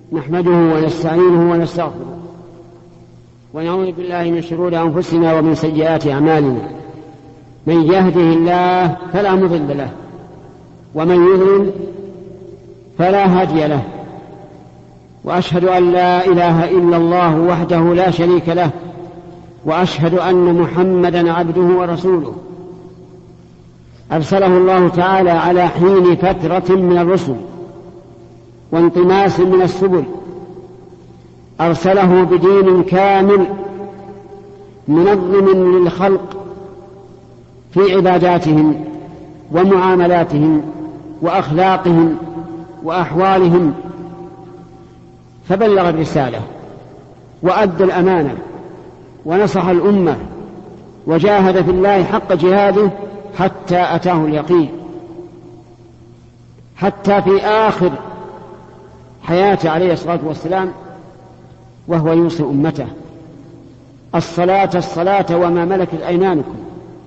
نحمده ونستعينه ونستغفره ونعوذ بالله من شرور أنفسنا ومن سيئات أعمالنا. من يهده الله فلا مضل له ومن يضلل فلا هادي له، وأشهد أن لا إله إلا الله وحده لا شريك له، وأشهد أن محمدا عبده ورسوله أرسله الله تعالى على حين فترة من الرسل وانطماس من السبل، أرسله بدين كامل منظم للخلق في عباداتهم ومعاملاتهم وأخلاقهم وأحوالهم، فبلغ الرسالة وأدى الأمانة ونصح الأمة وجاهد في الله حق جهاده حتى أتاه اليقين، حتى في آخر حياته عليه الصلاة والسلام وهو يوصي أمته: الصلاة الصلاة وما ملكت أيمانكم.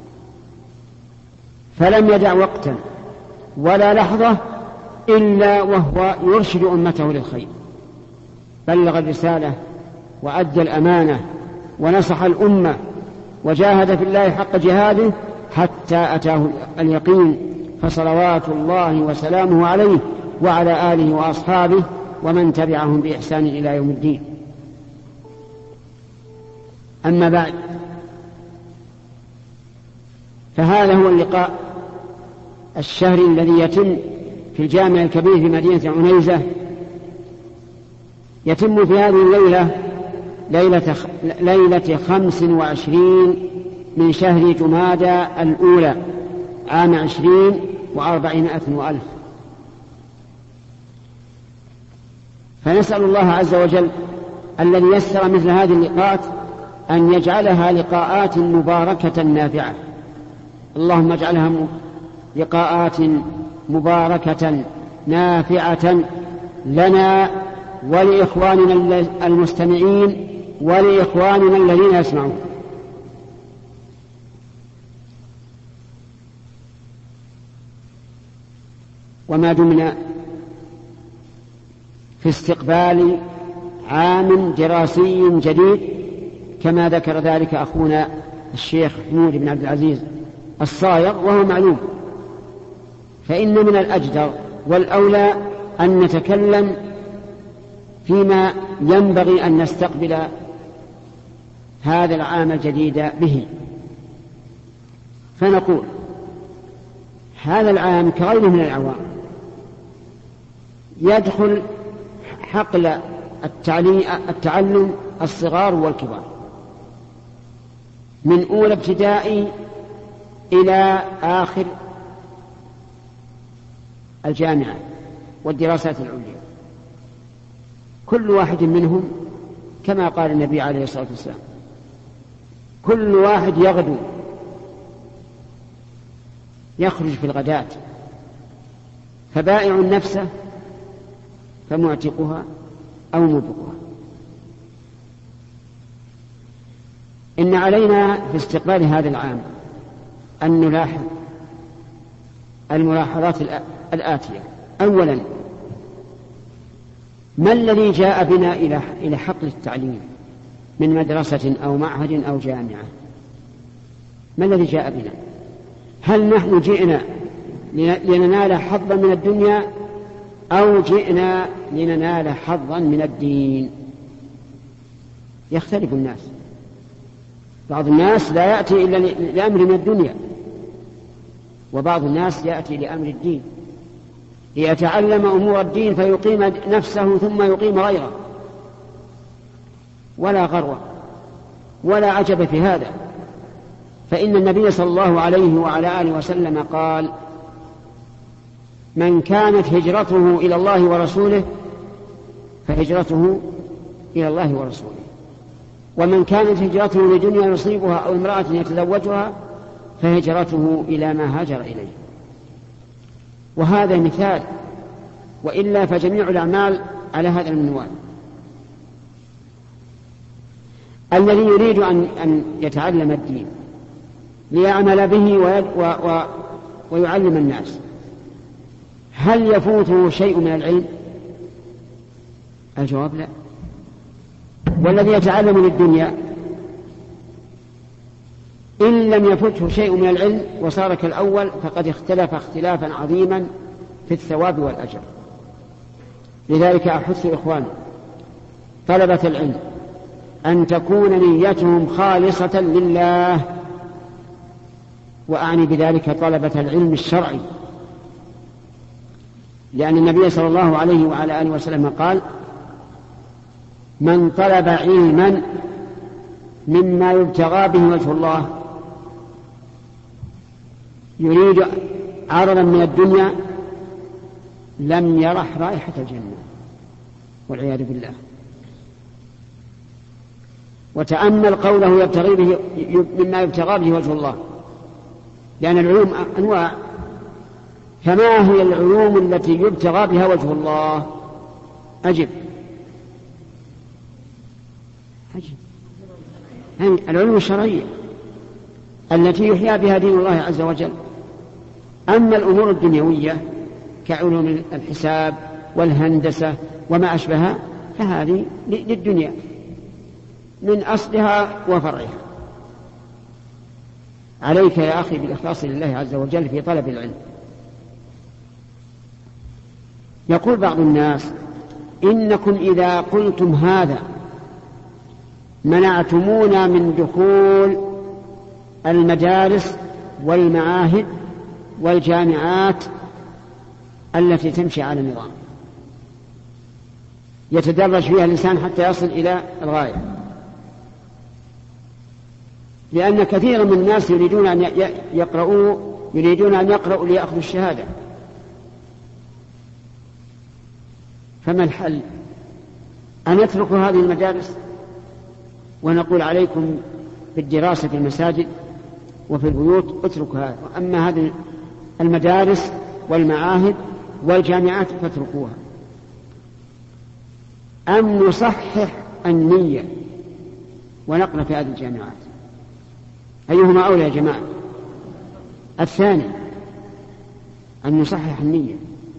فلم يدع وقتا ولا لحظة إلا وهو يرشد أمته للخير. بلغ الرسالة وأدى الأمانة ونصح الأمة وجاهد في الله حق جهاده حتى أتاه اليقين، فصلوات الله وسلامه عليه وعلى آله وأصحابه ومن تبعهم بإحسان إلى يوم الدين. أما بعد، فهذا هو اللقاء الشهري الذي يتم في الجامع الكبير في مدينة عنيزة. يتم في هذه الليلة ليلة 25 من شهر جمادى الأولى عام 20 و400 وألف. فنسأل الله عز وجل الذي يسر مثل هذه اللقاءات أن يجعلها لقاءات مباركة نافعة. اللهم اجعلها لقاءات مباركة نافعة لنا ولإخواننا المستمعين ولإخواننا الذين يسمعون. وما دمنا في استقبال عام دراسي جديد كما ذكر ذلك أخونا الشيخ حمود بن عبد العزيز الصايغ، وهو معلوم، فإن من الأجدر والأولى أن نتكلم فيما ينبغي أن نستقبل هذا العام الجديد به. فنقول: هذا العام كغيره من الأعوام يدخل حقل التعلم الصغار والكبار، من أولى ابتدائي إلى آخر الجامعة والدراسات العليا. كل واحد منهم كما قال النبي عليه الصلاة والسلام: كل واحد يغدو يخرج في الغداة، فبائع نفسه فمعتقها أو موبقها. إن علينا في استقبال هذا العام أن نلاحظ الملاحظات الآتية. أولا، ما الذي جاء بنا إلى حقل التعليم من مدرسة أو معهد أو جامعة؟ ما الذي جاء بنا؟ هل نحن جئنا لننال حظا من الدنيا أو جئنا لننال حظا من الدين؟ يختلف الناس. بعض الناس لا يأتي إلا لأمر من الدنيا، وبعض الناس يأتي لأمر الدين، ليتعلم أمور الدين فيقيم نفسه ثم يقيم غيره. ولا غرو ولا عجب في هذا، فإن النبي صلى الله عليه وعلى آله وسلم قال: من كانت هجرته إلى الله ورسوله فهجرته إلى الله ورسوله، ومن كانت هجرته لدنيا يصيبها أو امرأة يتزوجها فهجرته إلى ما هاجر إليه. وهذا مثال، وإلا فجميع الأعمال على هذا المنوال. الذي يريد أن يتعلم الدين ليعمل به ويعلم الناس، هل يفوته شيء من العلم؟ الجواب لا. والذي يتعلم للدنيا إن لم يفته شيء من العلم وصار كالأول فقد اختلف اختلافا عظيما في الثواب والأجر. لذلك أحث إخواني طلبة العلم أن تكون نيتهم خالصة لله، وأعني بذلك طلبة العلم الشرعي، لأن النبي صلى الله عليه وعلى آله وسلم قال: من طلب علما مما يبتغى به وجه الله يريد عرضا من الدنيا لم يرح رائحة الجنة، والعياذ بالله. وتأمل قوله يبتغي به مما يبتغى به وجه الله، لأن العلوم أنواع، فما هي العلوم التي يبتغى بها وجه الله؟ أجب. العلوم الشرعية التي يحيى بها دين الله عز وجل. أما الأمور الدنيوية كعلوم الحساب والهندسة وما أشبهها فهذه للدنيا من أصلها وفرعها. عليك يا أخي بالإخلاص لله عز وجل في طلب العلم. يقول بعض الناس: إنكم إذا قلتم هذا منعتمونا من دخول المدارس والمعاهد والجامعات التي تمشي على النظام يتدرج فيها الإنسان حتى يصل إلى الغاية، لأن كثيرا من الناس يريدون أن يقرأوا ليأخذوا الشهادة. فما الحل؟ أن نترك هذه المدارس ونقول عليكم بالدراسة في المساجد وفي البيوت، اتركوا هذا، أما هذه المدارس والمعاهد والجامعات فاتركوها. أم نصحح النية ونقرأ في هذه الجامعات؟ أيهما أولى يا جماعة؟ الثاني، أن نصحح النية.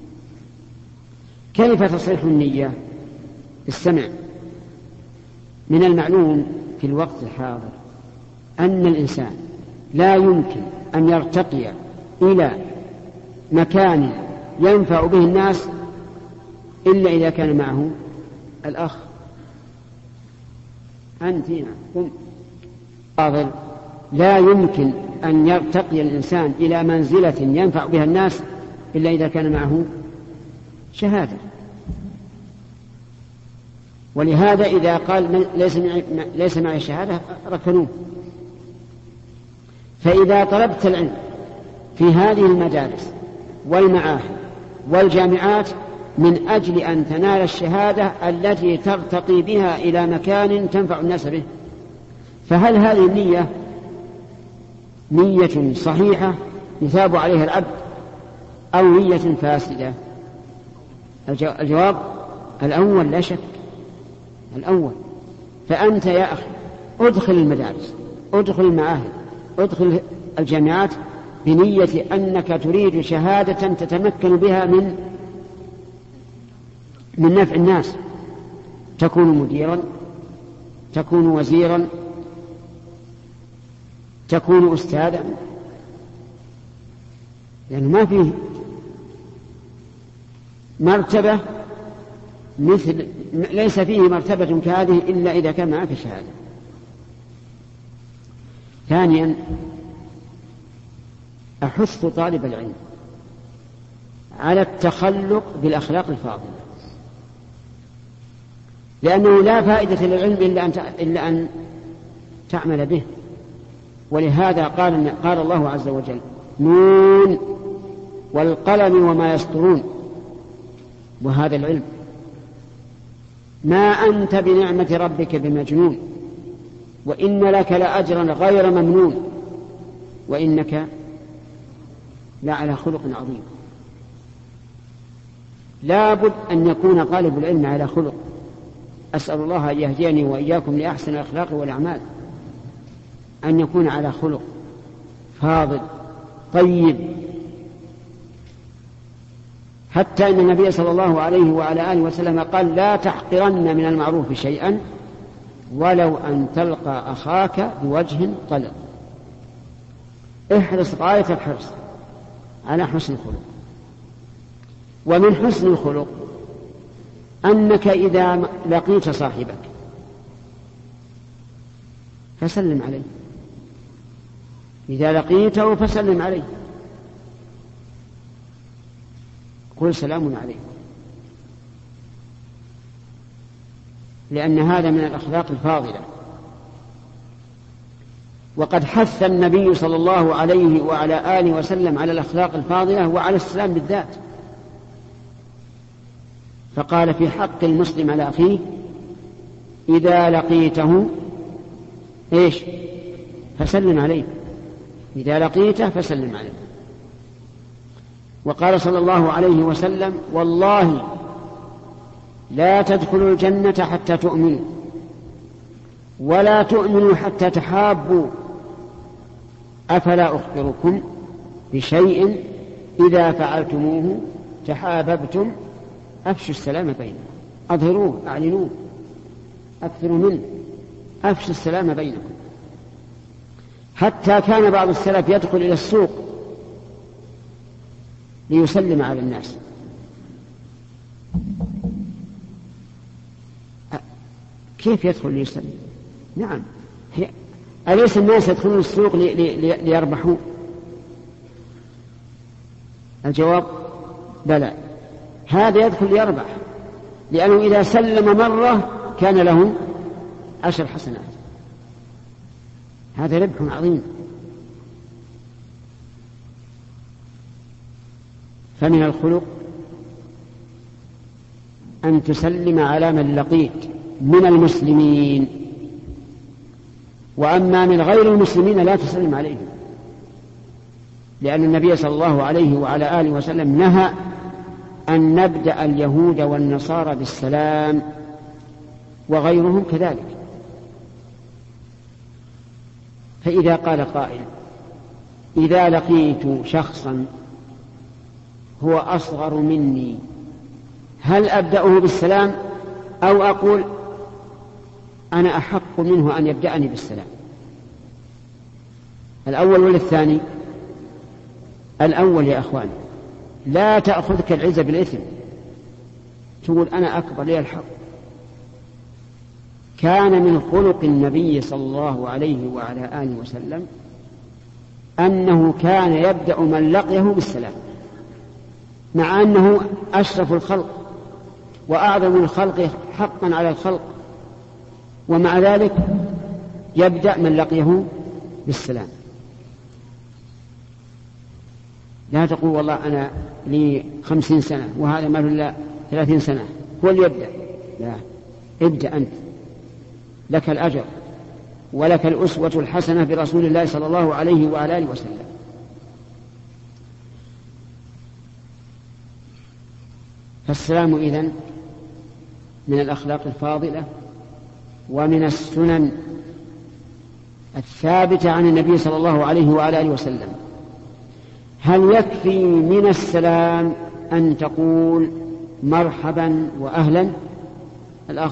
كيف تصحيح النية؟ استمع. من المعلوم في الوقت الحاضر أن الإنسان لا يمكن أن يرتقي إلى مكان ينفع به الناس إلا إذا كان معه الأخ. أنت قم. فاضل، لا يمكن أن يرتقي الإنسان إلى منزلة ينفع بها الناس إلا إذا كان معه شهادة. ولهذا إذا قال ليس معي شهادة ركنوه. فإذا طلبت العلم في هذه المدارس والمعاهد والجامعات من أجل أن تنال الشهادة التي ترتقي بها إلى مكان تنفع الناس به، فهل هذه النية نية صحيحة يثاب عليها العبد أو نية فاسدة؟ الجواب الأول لا شك، الأول. فأنت يا أخي ادخل المدارس، ادخل المعاهد، ادخل الجامعات بنية أنك تريد شهادة تتمكن بها من نفع الناس، تكون مديرا، تكون وزيرا، تكون أستاذا، يعني ما فيه مرتبة ليس فيه مرتبة كهذه إلا إذا كان معك شهادة. ثانيا، أحث طالب العلم على التخلق بالأخلاق الفاضلة، لأنه لا فائدة للعلم إلا أن تعمل به. ولهذا قال الله عز وجل: نون والقلم وما يسطرون. وهذا العلم. ما أنت بنعمة ربك بمجنون، وإن لك لأجرا غير ممنون، وإنك لعلى خلق عظيم. لا بد أن يكون طالب العلم على خلق. أسأل الله أن يهديني وإياكم لأحسن الأخلاق والأعمال، أن يكون على خلق فاضل طيب. حتى إن النبي صلى الله عليه وعلى آله وسلم قال لا تحقرن من المعروف شيئا ولو أن تلقى أخاك بوجه طلق. احرص غاية الحرص على حسن الخلق. ومن حسن الخلق أنك إذا لقيت صاحبك فسلم عليه، إذا لقيته فسلم عليه، قل سلام عليكم، لأن هذا من الأخلاق الفاضلة. وقد حث النبي صلى الله عليه وعلى آله وسلم على الأخلاق الفاضلة وعلى السلام بالذات، فقال في حق المسلم على أخيه إذا لقيته إيش؟ فسلم عليه، إذا لقيته فسلم عليه. وقال صلى الله عليه وسلم والله لا تدخلوا الجنة حتى تؤمنوا ولا تؤمنوا حتى تحابوا، أفلا أخبركم بشيء إذا فعلتموه تحاببتم؟ أفشوا السلام بينكم، أظهروه، أعلنوه، أكثروا منه، أفشوا السلام بينكم. حتى كان بعض السلف يدخل إلى السوق ليسلم على الناس. كيف يدخل ليسلم؟ نعم، أليس الناس يدخلون السوق ليربحوا؟ الجواب بلى، هذا يدخل ليربح، لأنه إذا سلم مرة كان له 10 حسنات، هذا ربح عظيم. فمن الخلق أن تسلم على من لقيت من المسلمين، وأما من غير المسلمين لا تسلم عليهم، لأن النبي صلى الله عليه وعلى آله وسلم نهى أن نبدأ اليهود والنصارى بالسلام وغيرهم كذلك. فإذا قال قائل إذا لقيت شخصا هو أصغر مني هل أبدأه بالسلام أو أقول أنا أحق منه أن يبدأني بالسلام؟ الأول ولا الثاني؟ الأول يا أخوان، لا تأخذك العزة بالإثم تقول أنا أكبر لي الحق. كان من خلق النبي صلى الله عليه وعلى آله وسلم أنه كان يبدأ من لقيه بالسلام، مع أنه أشرف الخلق وأعظم الخلق حقا على الخلق، ومع ذلك يبدأ من لقيه بالسلام. لا تقول والله أنا لي 50 سنة وهذا ما له 30 سنة هو اللي يبدأ، لا، ابدأ أنت، لك الأجر ولك الأسوة الحسنة برسول الله صلى الله عليه وعلى آله وسلم. فالسلام إذن من الأخلاق الفاضلة ومن السنن الثابتة عن النبي صلى الله عليه وعلى آله وسلم. هل يكفي من السلام أن تقول مرحبا وأهلا؟ الأخ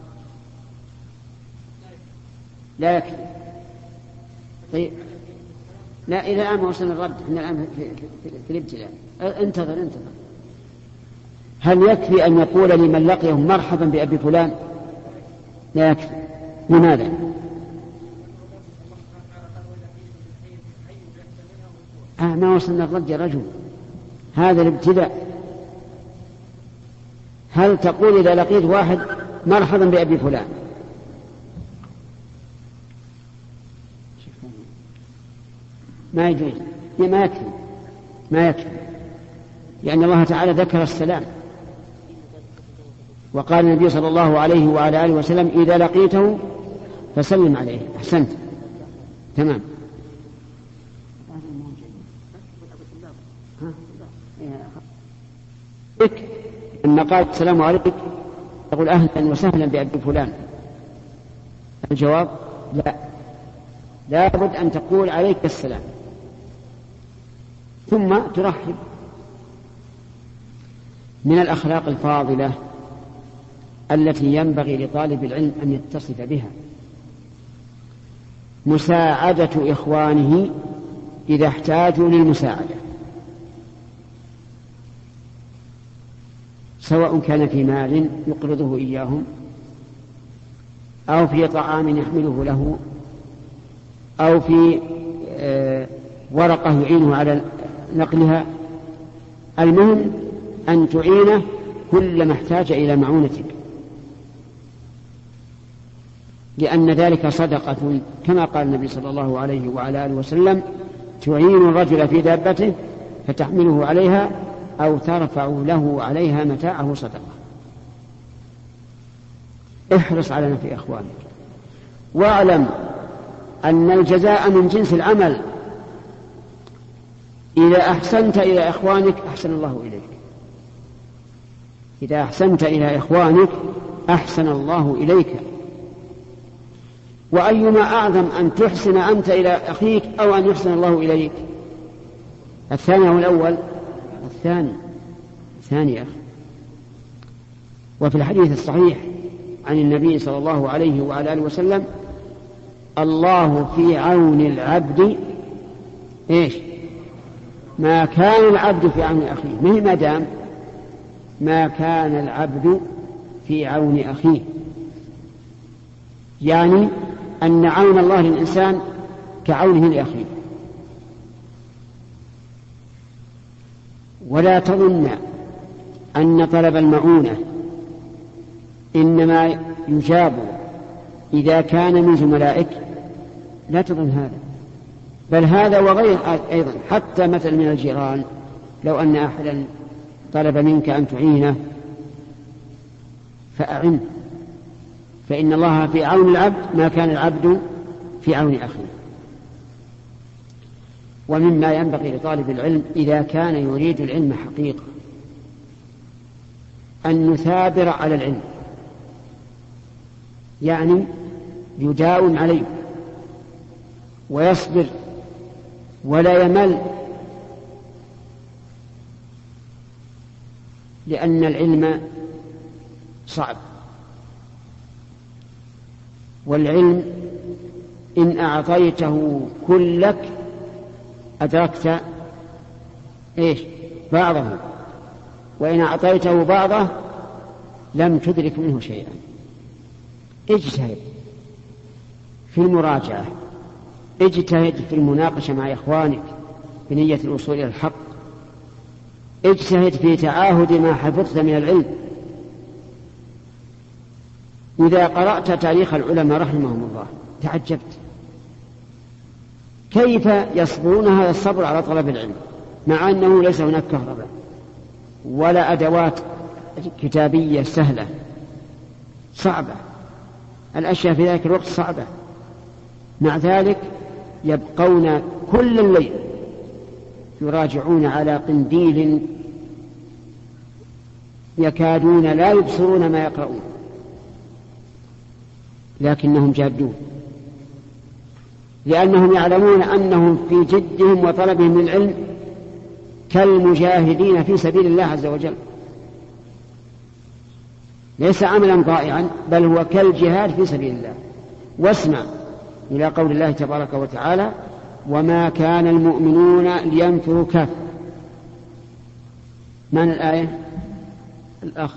لا يكفي. طيب لا، إذا الآن وصلنا الرد، احنا الآن في الابتلاء، انتظر. هل يكفي أن يقول لمن لقيه مرحبا بأبي فلان؟ لا يكفي. لماذا؟ ما وصلنا الرد يا رجل، هذا الابتلاء. هل تقول إذا لقيت واحد مرحبا بأبي فلان؟ ما يجوز، ما يكفي، لأن الله تعالى ذكر السلام، وقال النبي صلى الله عليه وعلى آله وسلم إذا لقيته فسلم عليه. أحسنت، تمام. لما قال السلام عليك تقول أهلا وسهلا بأبي فلان؟ الجواب لا بد أن تقول عليك السلام ثم ترحب. من الأخلاق الفاضلة التي ينبغي لطالب العلم أن يتصف بها مساعدة إخوانه إذا احتاجوا للمساعدة، سواء كان في مال يقرضه إياهم أو في طعام يحمله له أو في ورقة يعينه على نقلها. المهم أن تعينه كلما احتاج إلى معونتك، لأن ذلك صدقة كما قال النبي صلى الله عليه وعلى آله وسلم: تعين الرجل في دابته فتحمله عليها أو ترفع له عليها متاعه صدقة. احرص على نفع إخوانك، واعلم أن الجزاء من جنس العمل. إذا أحسنت إلى إخوانك أحسن الله إليك، إذا أحسنت إلى إخوانك أحسن الله إليك. وأيما أعظم أن تحسن أنت إلى أخيك أو أن يحسن الله إليك؟ الثاني أو الأول؟ الثاني يا أخي. وفي الحديث الصحيح عن النبي صلى الله عليه وعلى آله وسلم: الله في عون العبد ما كان العبد في عون أخيه. ما دام ما كان العبد في عون أخيه، يعني أن عون الله للإنسان كعونه لأخيه. ولا تظن أن طلب المعونة إنما يجاب إذا كان من زملائك، لا تظن هذا، بل هذا وغير أيضا. حتى مثل من الجيران، لو أن أحدا طلب منك أن تعينه فأعنه، فإن الله في عون العبد ما كان العبد في عون أخيه. ومما ينبغي لطالب العلم إذا كان يريد العلم حقيقة أن يثابر على العلم، يعني يداوم عليه ويصبر ولا يمل، لأن العلم صعب، والعلم إن أعطيته كلك أدركت بعضه، وإن أعطيته بعضه لم تدرك منه شيئا. اجتهد في المراجعة، اجتهد في المناقشة مع إخوانك بنية الوصول إلى الحق، اجتهد في تعاهد ما حفظت من العلم. إذا قرأت تاريخ العلماء رحمهم الله تعجبت كيف يصبرون هذا الصبر على طلب العلم، مع أنه ليس هناك كهرباء ولا أدوات كتابية سهلة، صعبة الأشياء في ذلك الوقت صعبة. مع ذلك يبقون كل الليل يراجعون على قنديل يكادون لا يبصرون ما يقرؤون، لكنهم جادون، لأنهم يعلمون أنهم في جدهم وطلبهم للعلم كالمجاهدين في سبيل الله عز وجل، ليس عملا ضائعا بل هو كالجهاد في سبيل الله. واسمع إلى قول الله تبارك وتعالى: وما كان المؤمنون لينفروا كافة. من الآية؟ الأخ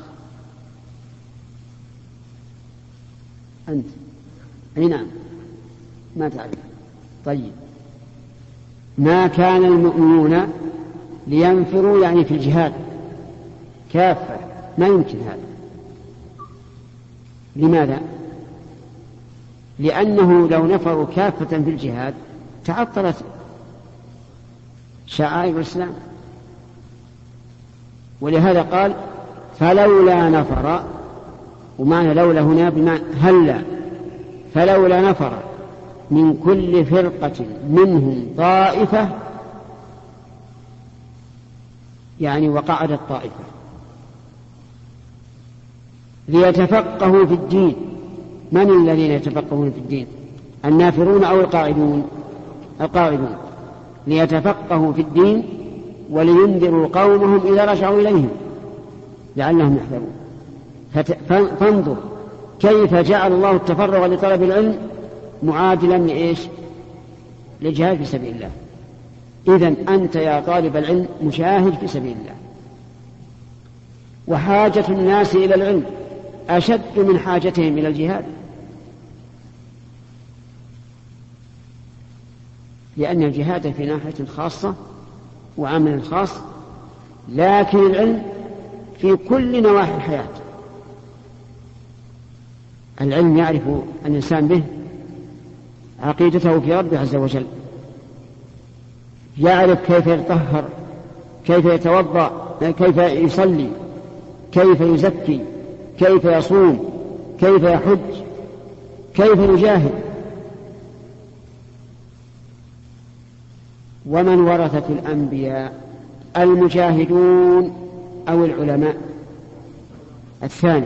أنت؟ أي نعم، ما تعرف. طيب، ما كان المؤمنون لينفروا يعني في الجهاد كافة، ما يمكن هذا. لماذا؟ لأنه لو نفروا كافة في الجهاد تعطلت شعائر الإسلام، ولهذا قال: فلولا نفر. ومعنى لولا هنا بمعنى هلا، فلولا نفر من كل فرقة منهم طائفة، يعني وقعدت طائفة ليتفقهوا في الدين. من الذين يتفقهون في الدين؟ النافرون أو القاعدون؟ القاعدون. ليتفقهوا في الدين ولينذروا قومهم إذا رجعوا إليهم. لعلهم يحذرون. فانظر كيف جعل الله التفرغ لطلب العلم معادلا لإيش؟ للجهاد في سبيل الله. إذن أنت يا طالب العلم مجاهد في سبيل الله، وحاجة الناس إلى العلم أشد من حاجتهم إلى الجهاد، لأن الجهاد في ناحية خاصة وعمل خاص، لكن العلم في كل نواحي الحياة. العلم يعرف الإنسان به عقيدته في ربه عز وجل، يعرف كيف يتطهر، كيف يتوضأ، كيف يصلي، كيف يزكي، كيف يصوم، كيف يحج، كيف يجاهد. ومن ورثة الأنبياء؟ المجاهدون أو العلماء؟ الثاني.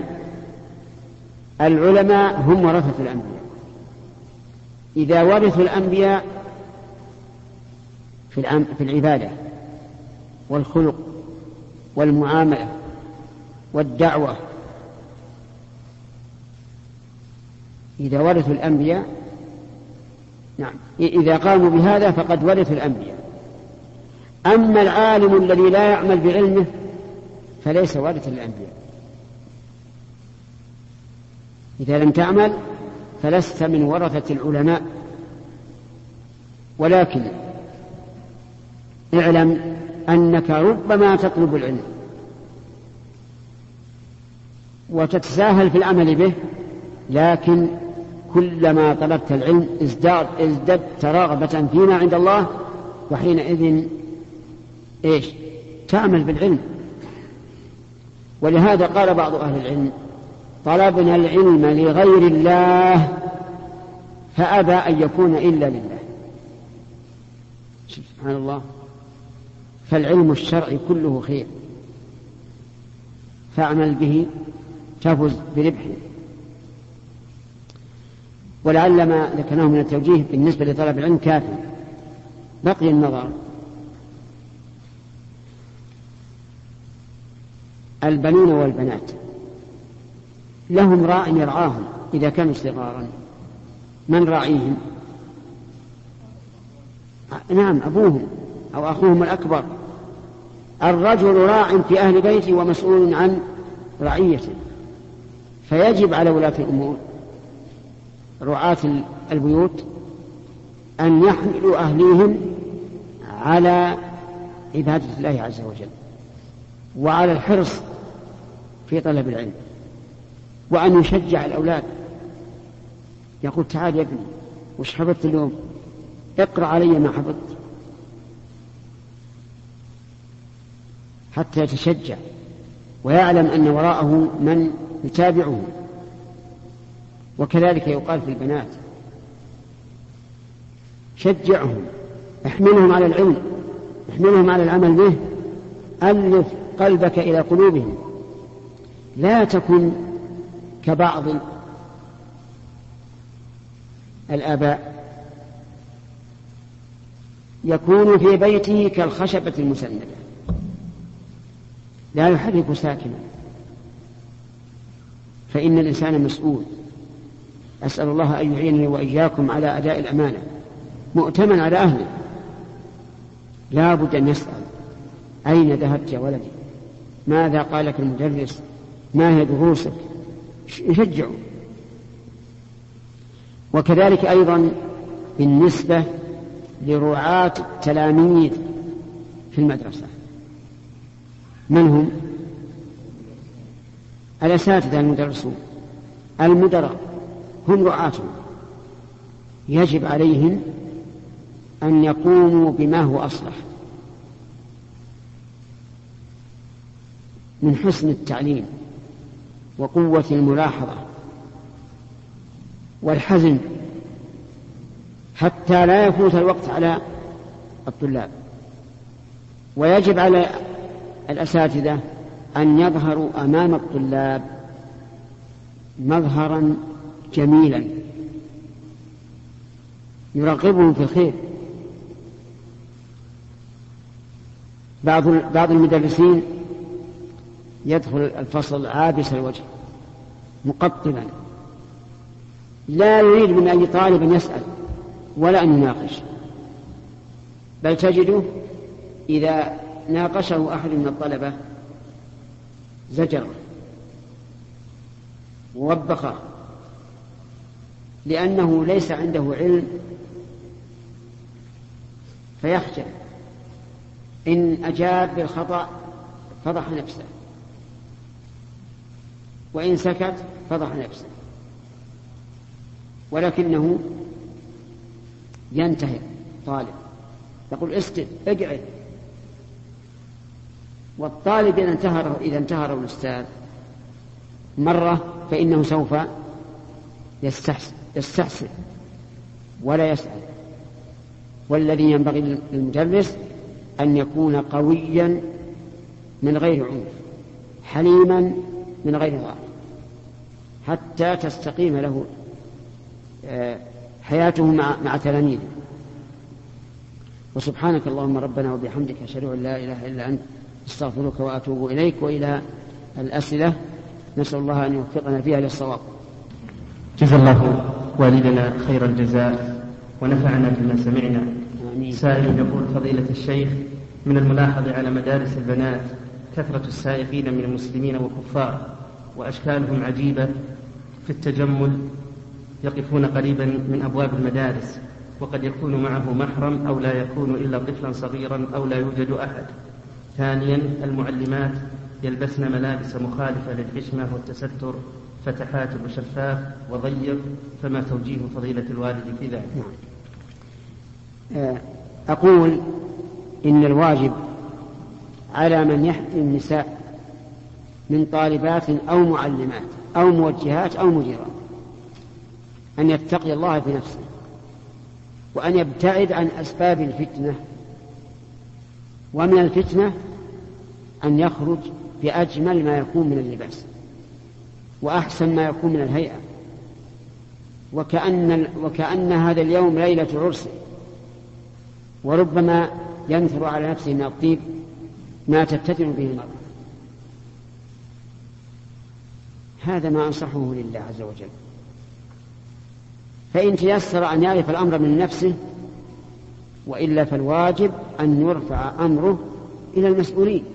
العلماء هم ورثة الأنبياء. إذا ورثوا الأنبياء في العبادة والخلق والمعاملة والدعوة، إذا ورثوا الأنبياء، نعم، إذا قاموا بهذا فقد ورثوا الأنبياء. أما العالم الذي لا يعمل بعلمه فليس وارثا للأنبياء. إذا لم تعمل فلست من ورثة العلماء. ولكن اعلم أنك ربما تطلب العلم وتتساهل في العمل به، لكن كلما طلبت العلم ازددت رغبة فيما عند الله، وحينئذ تعمل بالعلم. ولهذا قال بعض أهل العلم: طلبنا العلم لغير الله فأبى أن يكون إلا لله. سبحان الله. فالعلم الشرعي كله خير، فاعمل به تفز بربحه. ولعل ما ذكرناه من التوجيه بالنسبة لطلب العلم كافي. بقي النظر. البنون والبنات لهم راع يرعاهم إذا كانوا صغارا. من راعيهم؟ نعم، أبوهم أو أخوهم الأكبر. الرجل راع في أهل بيته ومسؤول عن رعيته، فيجب على ولاة الأمور رعاة البيوت أن يحملوا أهليهم على عبادة الله عز وجل وعلى الحرص في طلب العلم، وأن يشجع الأولاد، يقول: تعال يا ابني، وش حفظت اليوم؟ اقرأ علي ما حفظت، حتى يتشجع ويعلم أن وراءه من يتابعه. وكذلك يقال في البنات: شجعهم، احملهم على العلم، احملهم على العمل به، ألف قلبك إلى قلوبهم. لا تكن كبعض الآباء يكون في بيته كالخشبة المسندة لا يحرك ساكنا، فإن الإنسان مسؤول. أسأل الله أن يعينني وإياكم على أداء الأمانة. مؤتمن على أهله، لا بد أن يسأل: أين ذهبت يا ولدي؟ ماذا قال لك المدرس؟ ما هي دروسك؟ يشجعه. وكذلك أيضا بالنسبة لرعاة التلاميذ في المدرسة. من هم؟ الأساتذة المدرسون المدراء، هم رعاتهم. يجب عليهم أن يقوموا بما هو أصلح من حسن التعليم وقوة الملاحظة والحزم، حتى لا يفوت الوقت على الطلاب. ويجب على الأساتذة أن يظهروا أمام الطلاب مظهرا جميلا يرغبهم في الخير. بعض المدرسين يدخل الفصل عابس الوجه مقطبا، لا يريد من أي طالب أن يسأل ولا أن يناقش، بل تجده إذا ناقشه أحد من الطلبة زجره ووبخه، لأنه ليس عنده علم، فيخجل إن أجاب بالخطأ فضح نفسه، وإن سكت فضح نفسه، ولكنه ينتهي طالب يقول اسكت اقعد. والطالب إذا انتهره الأستاذ مرة فإنه سوف يستحسن ولا يسأل. والذي ينبغي للمدرس أن يكون قويا من غير عنف، حليما من غير ضعف، حتى تستقيم له حياته مع تلاميذه. وسبحانك اللهم ربنا وبحمدك أشهد أن لا إله إلا أنت استغفرك وأتوب إليك. وإلى الأسئلة نسأل الله أن يوفقنا فيها للصواب. جزا الله والدنا خير الجزاء ونفعنا بما سمعنا. سائل يقول: فضيلة الشيخ، من الملاحظ على مدارس البنات كثرة السائقين من المسلمين والكفار، وأشكالهم عجيبة في التجمل، يقفون قريبا من أبواب المدارس، وقد يكون معه محرم أو لا يكون إلا طفلا صغيرا أو لا يوجد أحد. ثانيا، المعلمات يلبسن ملابس مخالفة للحشمة والتستر، فتحات وشفاف وضيق، فما توجيه فضيلة الوالد في ذلك؟ أقول إن الواجب على من يحمي النساء من طالبات أو معلمات أو موجهات أو مديرات أن يتقي الله في نفسه، وأن يبتعد عن أسباب الفتنة. ومن الفتنة أن يخرج بأجمل ما يكون من اللباس وأحسن ما يكون من الهيئة، وكأن هذا اليوم ليلة عرس، وربما ينثر على نفسه من الطيب ما تفتتن به المرأة. هذا ما أنصحه لله عز وجل. فإن تيسر أن يعرف الأمر من نفسه، وإلا فالواجب أن يرفع أمره إلى المسؤولين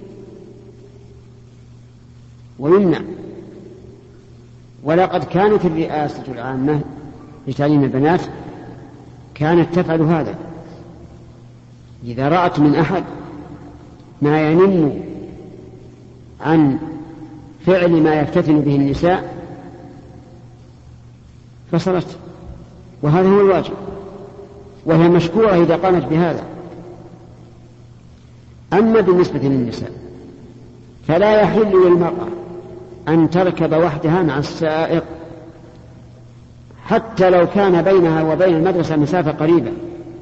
ويمنع. ولقد كانت الرئاسة العامة لتعليم البنات كانت تفعل هذا، إذا رأت من أحد ما ينم عن فعل ما يفتتن به النساء فصلت، وهذا هو الواجب، وهي مشكورة إذا قامت بهذا. أما بالنسبة للنساء فلا يحل للمرأة أن تركب وحدها مع السائق، حتى لو كان بينها وبين المدرسة مسافة قريبة،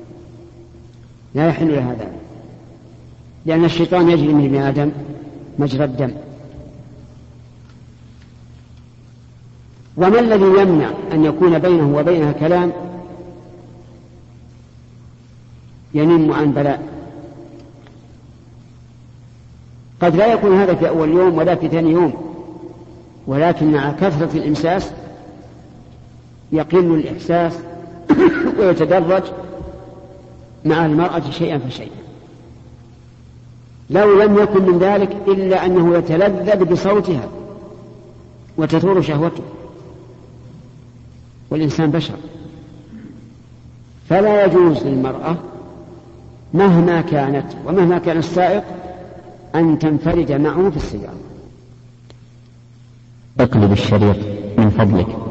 لا يحل لها ذلك، لأن الشيطان يجري من ابن آدم مجرى الدم. وما الذي يمنع أن يكون بينه وبينها كلام ينم عن بلاء؟ قد لا يكون هذا في أول يوم ولا في ثاني يوم، ولكن مع كثرة الإمساس يقل الإحساس ويتدرج مع المرأة شيئا فشيئا. لو لم يكن من ذلك إلا أنه يتلذذ بصوتها وتثور شهوته، والإنسان بشر، فلا يجوز للمرأة مهما كانت ومهما كان السائق أن تنفرد معه في السيارة. اقلب الشريط من فضلك.